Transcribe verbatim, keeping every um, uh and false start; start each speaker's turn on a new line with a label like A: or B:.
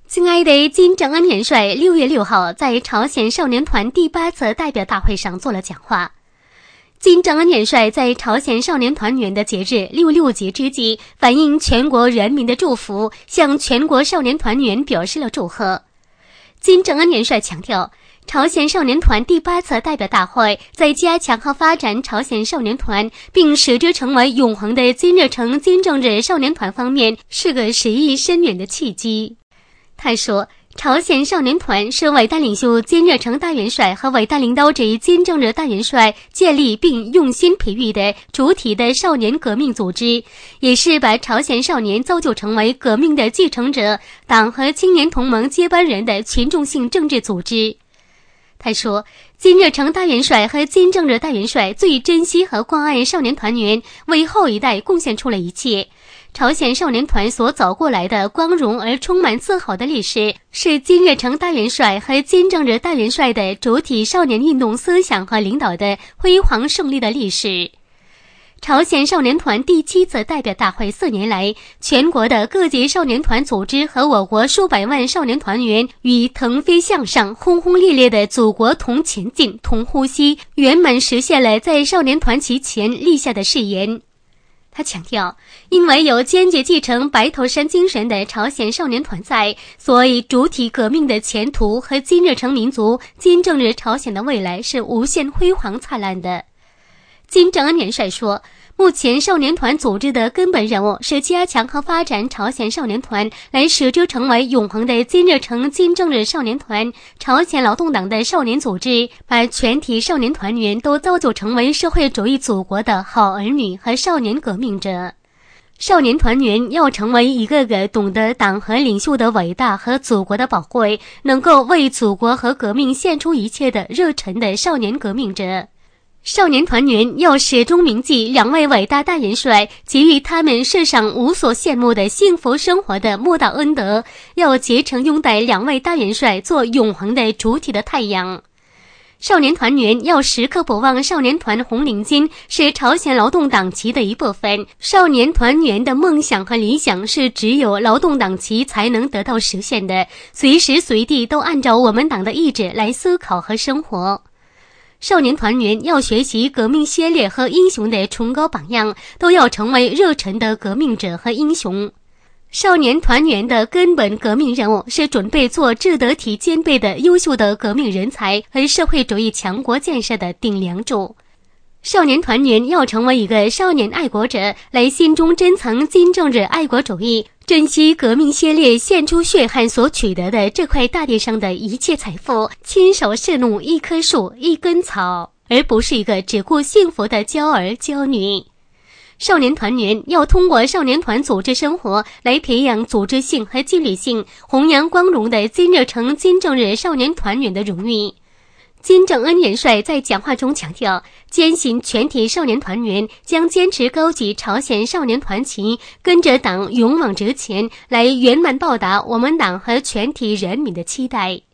A: 亲爱的金正恩元帅六月六号在朝鲜少年团第八次代表大会上做了讲话。金正恩元帅在朝鲜少年团圆的节日六六节之际，反映全国人民的祝福，向全国少年团员表示了祝贺。金正恩元帅强调，朝鲜少年团第八次代表大会在加强和发展朝鲜少年团，并使之成为永恒的金日成金正日少年团方面，是个实意深远的契机。他说，朝鲜少年团是伟大领袖金日成大元帅和伟大领导者金正日大元帅建立并用心培育的主体的少年革命组织，也是把朝鲜少年造就成为革命的继承者、党和青年同盟接班人的群众性政治组织。他说，金日成大元帅和金正日大元帅最珍惜和关爱少年团员，为后一代贡献出了一切。朝鲜少年团所走过来的光荣而充满自豪的历史，是金日成大元帅和金正日大元帅的主体少年运动思想和领导的辉煌胜利的历史。朝鲜少年团第七次代表大会四年来，全国的各级少年团组织和我国数百万少年团员与腾飞向上、轰轰烈烈的祖国同前进、同呼吸，圆满实现了在少年团旗前立下的誓言。他强调，因为有坚决继承白头山精神的朝鲜少年团在，所以主体革命的前途和金日成民族、金正日朝鲜的未来是无限辉煌灿烂的。金正恩元帅说，目前少年团组织的根本任务是加强和发展朝鲜少年团，来使之成为永恒的金日成金正日少年团、朝鲜劳动党的少年组织，把全体少年团员都造就成为社会主义祖国的好儿女和少年革命者。少年团员要成为一个个懂得党和领袖的伟大和祖国的宝贵，能够为祖国和革命献出一切的热忱的少年革命者。少年团员要始终铭记两位伟大大元帅给予他们世上无所羡慕的幸福生活的莫大恩德，要竭诚拥戴两位大元帅做永恒的主体的太阳。少年团员要时刻不忘少年团红领巾是朝鲜劳动党旗的一部分，少年团员的梦想和理想是只有劳动党旗才能得到实现的，随时随地都按照我们党的意志来思考和生活。少年团员要学习革命先烈和英雄的崇高榜样，都要成为热忱的革命者和英雄。少年团员的根本革命任务是准备做智德体兼备的优秀的革命人才和社会主义强国建设的顶梁柱。少年团员要成为一个少年爱国者，来心中珍藏金正日爱国主义，珍惜革命先烈献出血汗所取得的这块大地上的一切财富，亲手侍弄一棵树、一根草，而不是一个只顾幸福的娇儿娇女。少年团员要通过少年团组织生活来培养组织性和纪律性，弘扬光荣的金日成金正日少年团员的荣誉。金正恩元帅在讲话中强调，坚信全体少年团员将坚持高举朝鲜少年团旗，跟着党勇往直前，来圆满报答我们党和全体人民的期待。